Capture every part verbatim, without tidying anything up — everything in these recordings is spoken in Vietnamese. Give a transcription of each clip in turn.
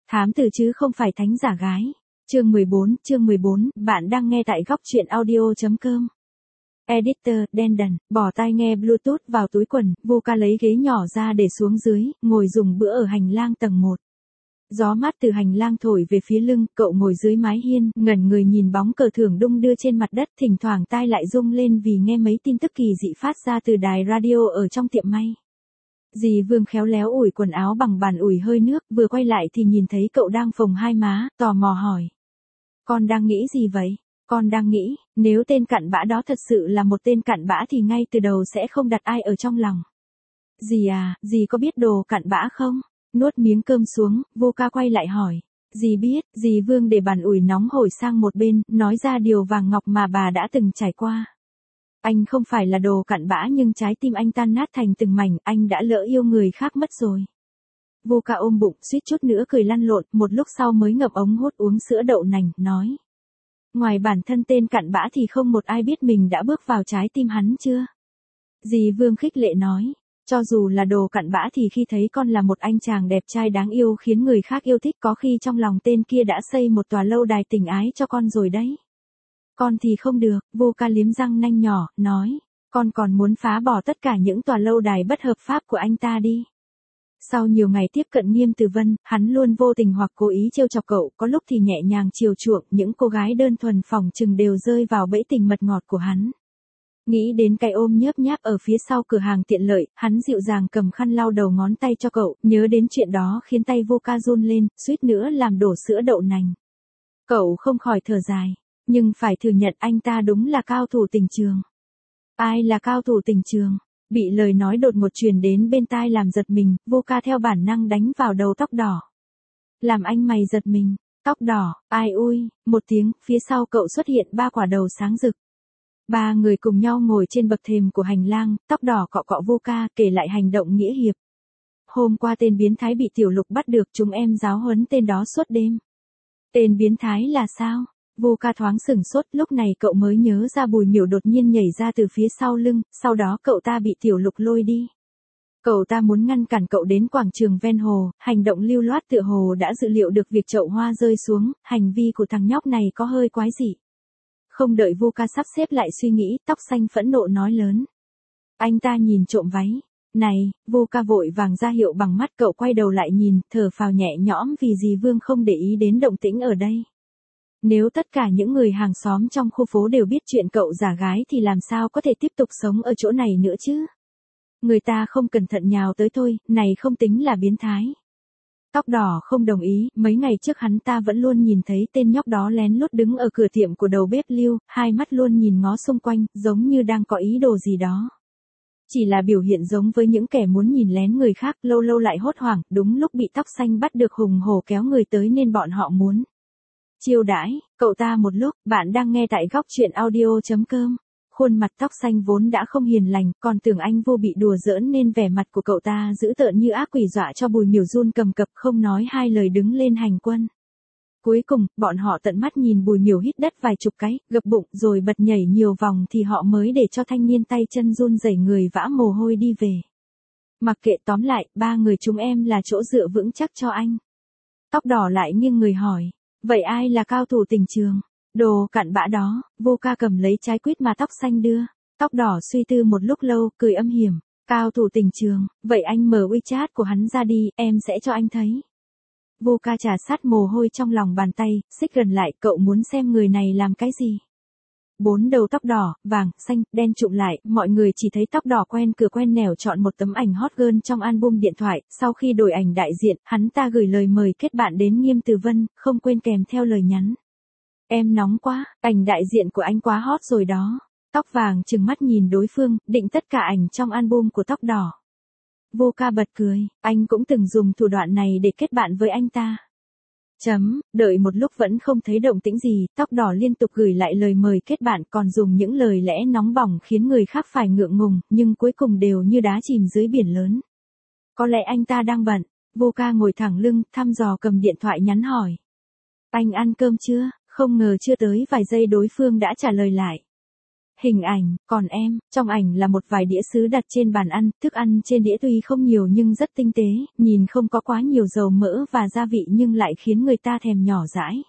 Thám tử chứ không phải thánh giả gái. Chương mười bốn, chương mười bốn, bạn đang nghe tại góc truyện audio chấm com. Editor, Đen bỏ tai nghe Bluetooth vào túi quần, Vuka lấy ghế nhỏ ra để xuống dưới, ngồi dùng bữa ở hành lang tầng một. Gió mát từ hành lang thổi về phía lưng, cậu ngồi dưới mái hiên, ngẩn người nhìn bóng cờ thưởng đung đưa trên mặt đất, thỉnh thoảng tai lại rung lên vì nghe mấy tin tức kỳ dị phát ra từ đài radio ở trong tiệm may. Dì Vương khéo léo ủi quần áo bằng bàn ủi hơi nước, vừa quay lại thì nhìn thấy cậu đang phồng hai má, tò mò hỏi. Con đang nghĩ gì vậy? Con đang nghĩ, nếu tên cặn bã đó thật sự là một tên cặn bã thì ngay từ đầu sẽ không đặt ai ở trong lòng. Dì à, dì có biết đồ cặn bã không? Nuốt miếng cơm xuống, Vuka quay lại hỏi. Dì biết, dì Vương để bàn ủi nóng hổi sang một bên, nói ra điều vàng ngọc mà bà đã từng trải qua. Anh không phải là đồ cặn bã nhưng trái tim anh tan nát thành từng mảnh, anh đã lỡ yêu người khác mất rồi. Vuka ôm bụng, suýt chút nữa cười lăn lộn, một lúc sau mới ngậm ống hút uống sữa đậu nành, nói. Ngoài bản thân tên cặn bã thì không một ai biết mình đã bước vào trái tim hắn chưa? Dì Vương khích lệ nói. Cho dù là đồ cặn bã thì khi thấy con là một anh chàng đẹp trai đáng yêu khiến người khác yêu thích, có khi trong lòng tên kia đã xây một tòa lâu đài tình ái cho con rồi đấy. Con thì không được, Vuka liếm răng nanh nhỏ, nói. Con còn muốn phá bỏ tất cả những tòa lâu đài bất hợp pháp của anh ta đi. Sau nhiều ngày tiếp cận Nghiêm Từ Vân, hắn luôn vô tình hoặc cố ý trêu chọc cậu, có lúc thì nhẹ nhàng chiều chuộng, những cô gái đơn thuần phỏng chừng đều rơi vào bẫy tình mật ngọt của hắn. Nghĩ đến cái ôm nhớp nháp ở phía sau cửa hàng tiện lợi, hắn dịu dàng cầm khăn lau đầu ngón tay cho cậu, nhớ đến chuyện đó khiến tay Vuka run lên, suýt nữa làm đổ sữa đậu nành. Cậu không khỏi thở dài, nhưng phải thừa nhận anh ta đúng là cao thủ tình trường. Ai là cao thủ tình trường? Bị lời nói đột ngột truyền đến bên tai làm giật mình, Vuka theo bản năng đánh vào đầu tóc đỏ. Làm anh mày giật mình, tóc đỏ, ai ui, một tiếng, phía sau cậu xuất hiện ba quả đầu sáng rực. Ba người cùng nhau ngồi trên bậc thềm của hành lang, tóc đỏ cọ cọ Vuka kể lại hành động nghĩa hiệp. Hôm qua tên biến thái bị Tiểu Lục bắt được, chúng em giáo huấn tên đó suốt đêm. Tên biến thái là sao? Vuka thoáng sửng sốt, lúc này cậu mới nhớ ra Bùi Miểu đột nhiên nhảy ra từ phía sau lưng, sau đó cậu ta bị Tiểu Lục lôi đi. Cậu ta muốn ngăn cản cậu đến quảng trường ven hồ, hành động lưu loát tựa hồ đã dự liệu được việc chậu hoa rơi xuống, hành vi của thằng nhóc này có hơi quái dị. Không đợi Vuka sắp xếp lại suy nghĩ, tóc xanh phẫn nộ nói lớn. Anh ta nhìn trộm váy. Này, Vuka vội vàng ra hiệu bằng mắt, cậu quay đầu lại nhìn, thở phào nhẹ nhõm vì dì Vương không để ý đến động tĩnh ở đây. Nếu tất cả những người hàng xóm trong khu phố đều biết chuyện cậu giả gái thì làm sao có thể tiếp tục sống ở chỗ này nữa chứ? Người ta không cẩn thận nhào tới thôi, này không tính là biến thái. Tóc đỏ không đồng ý, mấy ngày trước hắn ta vẫn luôn nhìn thấy tên nhóc đó lén lút đứng ở cửa tiệm của đầu bếp Lưu, hai mắt luôn nhìn ngó xung quanh, giống như đang có ý đồ gì đó. Chỉ là biểu hiện giống với những kẻ muốn nhìn lén người khác, lâu lâu lại hốt hoảng, đúng lúc bị tóc xanh bắt được hùng hổ kéo người tới nên bọn họ muốn chiêu đãi cậu ta một lúc. Bạn đang nghe tại góc truyện audio chấm com. Khuôn mặt tóc xanh vốn đã không hiền lành, còn tưởng anh vô bị đùa giỡn nên vẻ mặt của cậu ta dữ tợn như ác quỷ, dọa cho Bùi Miểu run cầm cập, không nói hai lời đứng lên hành quân. Cuối cùng, bọn họ tận mắt nhìn Bùi Miểu hít đất vài chục cái, gập bụng rồi bật nhảy nhiều vòng thì họ mới để cho thanh niên tay chân run rẩy người vã mồ hôi đi về. Mặc kệ, tóm lại, ba người chúng em là chỗ dựa vững chắc cho anh. Tóc đỏ lại nghiêng người hỏi. Vậy ai là cao thủ tình trường? Đồ cặn bã đó. Vuka cầm lấy trái quýt mà tóc xanh đưa. Tóc đỏ suy tư một lúc lâu, cười âm hiểm. Cao thủ tình trường, vậy anh mở WeChat của hắn ra đi, em sẽ cho anh thấy. Vuka trà sát mồ hôi trong lòng bàn tay, xích gần lại, cậu muốn xem người này làm cái gì? Bốn đầu tóc đỏ, vàng, xanh, đen trụm lại, mọi người chỉ thấy tóc đỏ quen cửa quen nẻo chọn một tấm ảnh hot girl trong album điện thoại, sau khi đổi ảnh đại diện, hắn ta gửi lời mời kết bạn đến Nghiêm Từ Vân, không quên kèm theo lời nhắn. Em nóng quá, ảnh đại diện của anh quá hot rồi đó. Tóc vàng trừng mắt nhìn đối phương, định tất cả ảnh trong album của tóc đỏ. Vuka bật cười, anh cũng từng dùng thủ đoạn này để kết bạn với anh ta. Chấm, đợi một lúc vẫn không thấy động tĩnh gì, tóc đỏ liên tục gửi lại lời mời kết bạn, còn dùng những lời lẽ nóng bỏng khiến người khác phải ngượng ngùng, nhưng cuối cùng đều như đá chìm dưới biển lớn. Có lẽ anh ta đang bận. Vuka ngồi thẳng lưng, thăm dò cầm điện thoại nhắn hỏi. Anh ăn cơm chưa? Không ngờ chưa tới vài giây đối phương đã trả lời lại. Hình ảnh, còn em, trong ảnh là một vài đĩa sứ đặt trên bàn ăn, thức ăn trên đĩa tuy không nhiều nhưng rất tinh tế, nhìn không có quá nhiều dầu mỡ và gia vị nhưng lại khiến người ta thèm nhỏ dãi.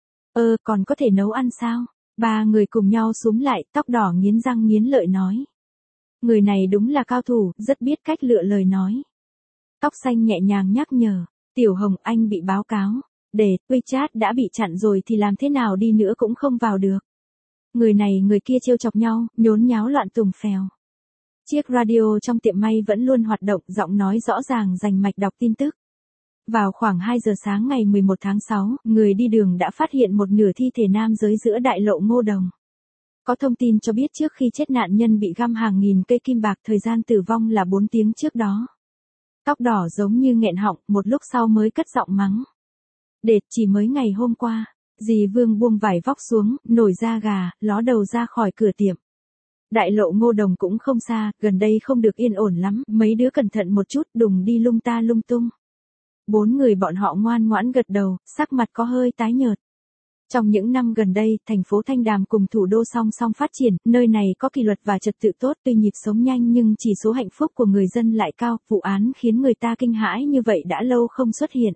Ơ, còn có thể nấu ăn sao? Ba người cùng nhau xúm lại, tóc đỏ nghiến răng nghiến lợi nói. Người này đúng là cao thủ, rất biết cách lựa lời nói. Tóc xanh nhẹ nhàng nhắc nhở, Tiểu Hồng anh bị báo cáo, để WeChat đã bị chặn rồi thì làm thế nào đi nữa cũng không vào được. Người này người kia trêu chọc nhau, nhốn nháo loạn tùng phèo. Chiếc radio trong tiệm may vẫn luôn hoạt động, giọng nói rõ ràng rành mạch đọc tin tức. Vào khoảng hai giờ sáng ngày mười một tháng sáu, người đi đường đã phát hiện một nửa thi thể nam giới giữa đại lộ Ngô Đồng. Có thông tin cho biết trước khi chết nạn nhân bị găm hàng nghìn cây kim bạc, thời gian tử vong là bốn tiếng trước đó. Tóc đỏ giống như nghẹn họng, một lúc sau mới cất giọng mắng. Đệt, chỉ mới ngày hôm qua, dì Vương buông vải vóc xuống, nổi da gà, ló đầu ra khỏi cửa tiệm. Đại lộ Ngô Đồng cũng không xa, gần đây không được yên ổn lắm, mấy đứa cẩn thận một chút, đừng đi lung ta lung tung. Bốn người bọn họ ngoan ngoãn gật đầu, sắc mặt có hơi tái nhợt. Trong những năm gần đây, thành phố Thanh Đàm cùng thủ đô song song phát triển, nơi này có kỷ luật và trật tự tốt, tuy nhịp sống nhanh nhưng chỉ số hạnh phúc của người dân lại cao, vụ án khiến người ta kinh hãi như vậy đã lâu không xuất hiện.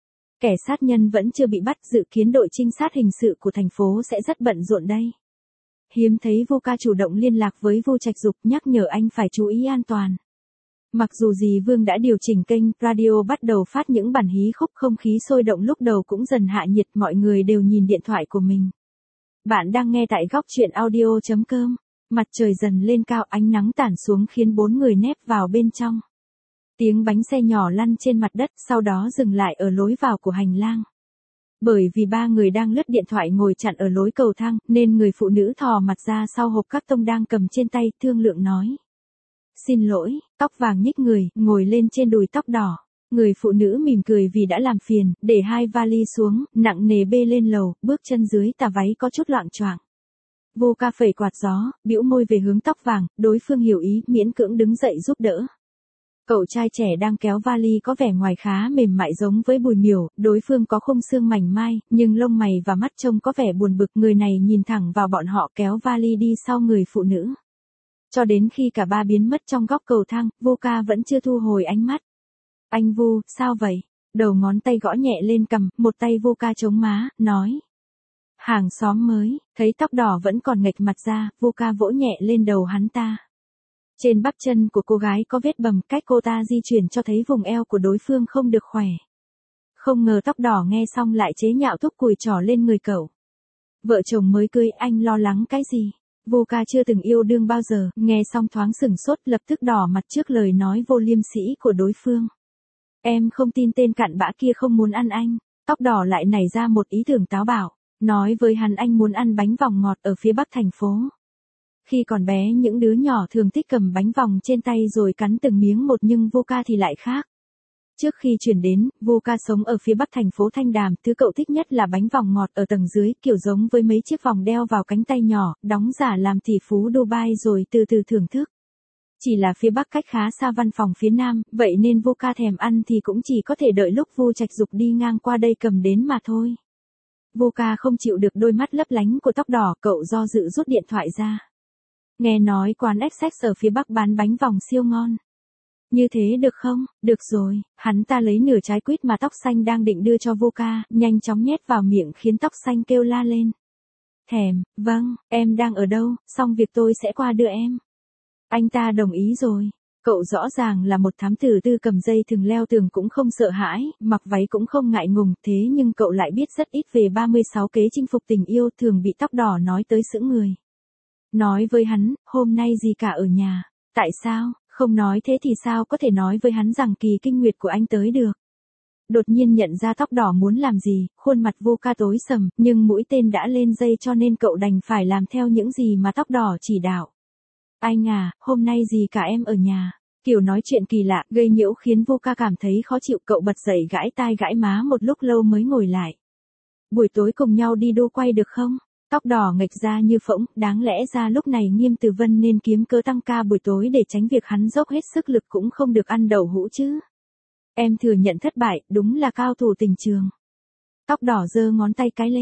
Kẻ sát nhân vẫn chưa bị bắt, dự kiến đội trinh sát hình sự của thành phố sẽ rất bận rộn đây. Hiếm thấy Vu Ca chủ động liên lạc với Vu Trạch Dục nhắc nhở anh phải chú ý an toàn. Mặc dù dì Vương đã điều chỉnh kênh, radio bắt đầu phát những bản hí khúc, không khí sôi động lúc đầu cũng dần hạ nhiệt, mọi người đều nhìn điện thoại của mình. Bạn đang nghe tại góc truyện audio chấm com. Mặt trời dần lên cao, ánh nắng tản xuống khiến bốn người nép vào bên trong. Tiếng bánh xe nhỏ lăn trên mặt đất, sau đó dừng lại ở lối vào của hành lang. Bởi vì ba người đang lướt điện thoại ngồi chặn ở lối cầu thang, nên người phụ nữ thò mặt ra sau hộp các tông đang cầm trên tay, thương lượng nói. Xin lỗi, tóc vàng nhích người, ngồi lên trên đùi tóc đỏ. Người phụ nữ mỉm cười vì đã làm phiền, để hai vali xuống, nặng nề bê lên lầu, bước chân dưới tà váy có chút loạng choạng. Vu Ca phẩy quạt gió, bĩu môi về hướng tóc vàng, đối phương hiểu ý, miễn cưỡng đứng dậy giúp đỡ. Cậu trai trẻ đang kéo vali có vẻ ngoài khá mềm mại giống với Bùi Miểu, đối phương có khung xương mảnh mai, nhưng lông mày và mắt trông có vẻ buồn bực, người này nhìn thẳng vào bọn họ kéo vali đi sau người phụ nữ. Cho đến khi cả ba biến mất trong góc cầu thang, Vu Ca vẫn chưa thu hồi ánh mắt. Anh Vu, sao vậy? Đầu ngón tay gõ nhẹ lên cằm, một tay Vu Ca chống má, nói. Hàng xóm mới, thấy tóc đỏ vẫn còn nghệch mặt ra, Vu Ca vỗ nhẹ lên đầu hắn ta. Trên bắp chân của cô gái có vết bầm, cách cô ta di chuyển cho thấy vùng eo của đối phương không được khỏe. Không ngờ tóc đỏ nghe xong lại chế nhạo thúc cùi trỏ lên người cậu. Vợ chồng mới cưới, anh lo lắng cái gì? Vu Ca chưa từng yêu đương bao giờ, nghe xong thoáng sửng sốt, lập tức đỏ mặt trước lời nói vô liêm sỉ của đối phương. Em không tin tên cặn bã kia không muốn ăn anh. Tóc đỏ lại nảy ra một ý tưởng táo bạo, nói với hắn anh muốn ăn bánh vòng ngọt ở phía bắc thành phố. Khi còn bé những đứa nhỏ thường thích cầm bánh vòng trên tay rồi cắn từng miếng một, nhưng Vu Ca thì lại khác. Trước khi chuyển đến, Vu Ca sống ở phía bắc thành phố Thanh Đàm, thứ cậu thích nhất là bánh vòng ngọt ở tầng dưới, kiểu giống với mấy chiếc vòng đeo vào cánh tay nhỏ, đóng giả làm tỷ phú Dubai rồi từ từ thưởng thức. Chỉ là phía bắc cách khá xa văn phòng phía nam, vậy nên Vu Ca thèm ăn thì cũng chỉ có thể đợi lúc Vu Trạch Dục đi ngang qua đây cầm đến mà thôi. Vu Ca không chịu được đôi mắt lấp lánh của tóc đỏ, cậu do dự rút điện thoại ra. Nghe nói quán ích xách ở phía bắc bán bánh vòng siêu ngon. Như thế được không? Được rồi, hắn ta lấy nửa trái quýt mà tóc xanh đang định đưa cho Vu Ca, nhanh chóng nhét vào miệng khiến tóc xanh kêu la lên. Thèm, vâng, em đang ở đâu, xong việc tôi sẽ qua đưa em. Anh ta đồng ý rồi. Cậu rõ ràng là một thám tử tư cầm dây thừng leo tường cũng không sợ hãi, mặc váy cũng không ngại ngùng, thế nhưng cậu lại biết rất ít về ba mươi sáu kế chinh phục tình yêu, thường bị tóc đỏ nói tới sững người. Nói với hắn, hôm nay gì cả ở nhà. Tại sao? Không nói thế thì sao có thể nói với hắn rằng kỳ kinh nguyệt của anh tới được. Đột nhiên nhận ra tóc đỏ muốn làm gì, khuôn mặt Vu Ca tối sầm, nhưng mũi tên đã lên dây cho nên cậu đành phải làm theo những gì mà tóc đỏ chỉ đạo. Anh à, hôm nay gì cả em ở nhà. Kiểu nói chuyện kỳ lạ, gây nhiễu khiến Vu Ca cảm thấy khó chịu, cậu bật dậy gãi tai gãi má một lúc lâu mới ngồi lại. Buổi tối cùng nhau đi đu quay được không? Tóc đỏ nghệch ra như phỗng, đáng lẽ ra lúc này Nghiêm Từ Vân nên kiếm cớ tăng ca buổi tối để tránh việc hắn dốc hết sức lực cũng không được ăn đậu hũ chứ. Em thừa nhận thất bại, đúng là cao thủ tình trường. Tóc đỏ giơ ngón tay cái lên,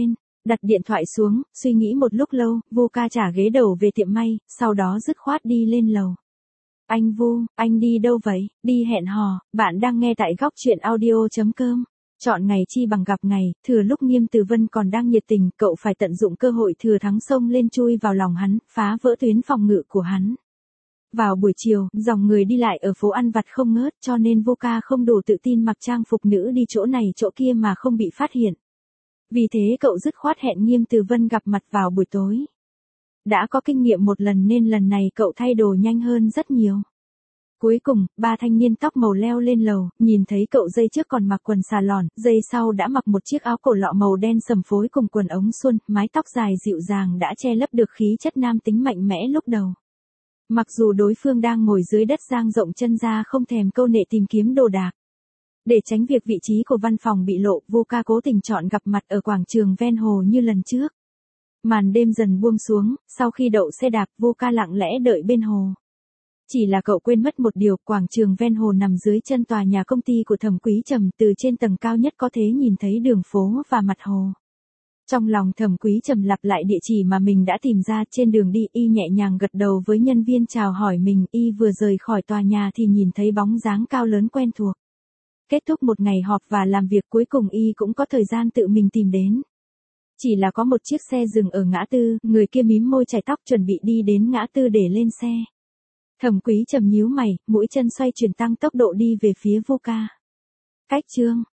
Đặt điện thoại xuống, suy nghĩ một lúc lâu, Vu ca trả ghế đầu về tiệm may, sau đó dứt khoát đi lên lầu. Anh Vu, anh đi đâu vậy? Đi hẹn hò, bạn đang nghe tại góc chuyện audio chấm com. Chọn ngày chi bằng gặp ngày, thừa lúc Nghiêm Từ Vân còn đang nhiệt tình, cậu phải tận dụng cơ hội thừa thắng xông lên chui vào lòng hắn, phá vỡ tuyến phòng ngự của hắn. Vào buổi chiều, dòng người đi lại ở phố ăn vặt không ngớt, cho nên Vu ca không đủ tự tin mặc trang phục nữ đi chỗ này chỗ kia mà không bị phát hiện. Vì thế cậu dứt khoát hẹn Nghiêm Từ Vân gặp mặt vào buổi tối. Đã có kinh nghiệm một lần nên lần này cậu thay đồ nhanh hơn rất nhiều. Cuối cùng, ba thanh niên tóc màu leo lên lầu, nhìn thấy cậu dây trước còn mặc quần xà lòn, dây sau đã mặc một chiếc áo cổ lọ màu đen sầm phối cùng quần ống suôn, mái tóc dài dịu dàng đã che lấp được khí chất nam tính mạnh mẽ lúc đầu. Mặc dù đối phương đang ngồi dưới đất dang rộng chân ra không thèm câu nệ tìm kiếm đồ đạc. Để tránh việc vị trí của văn phòng bị lộ, Vu ca cố tình chọn gặp mặt ở quảng trường ven hồ như lần trước. Màn đêm dần buông xuống, sau khi đậu xe đạp, Vu ca lặng lẽ đợi bên hồ. Chỉ là cậu quên mất một điều, quảng trường ven hồ nằm dưới chân tòa nhà công ty của Thẩm Quý Trầm, từ trên tầng cao nhất có thể nhìn thấy đường phố và mặt hồ. Trong lòng Thẩm Quý Trầm lặp lại địa chỉ mà mình đã tìm ra, trên đường đi y nhẹ nhàng gật đầu với nhân viên chào hỏi mình, y vừa rời khỏi tòa nhà thì nhìn thấy bóng dáng cao lớn quen thuộc. Kết thúc một ngày họp và làm việc, cuối cùng y cũng có thời gian tự mình tìm đến. Chỉ là có một chiếc xe dừng ở ngã tư, người kia mím môi chải tóc chuẩn bị đi đến ngã tư để lên xe. Thẩm Quý Trầm nhíu mày, mũi chân xoay chuyển tăng tốc độ đi về phía Vu ca. Cách chương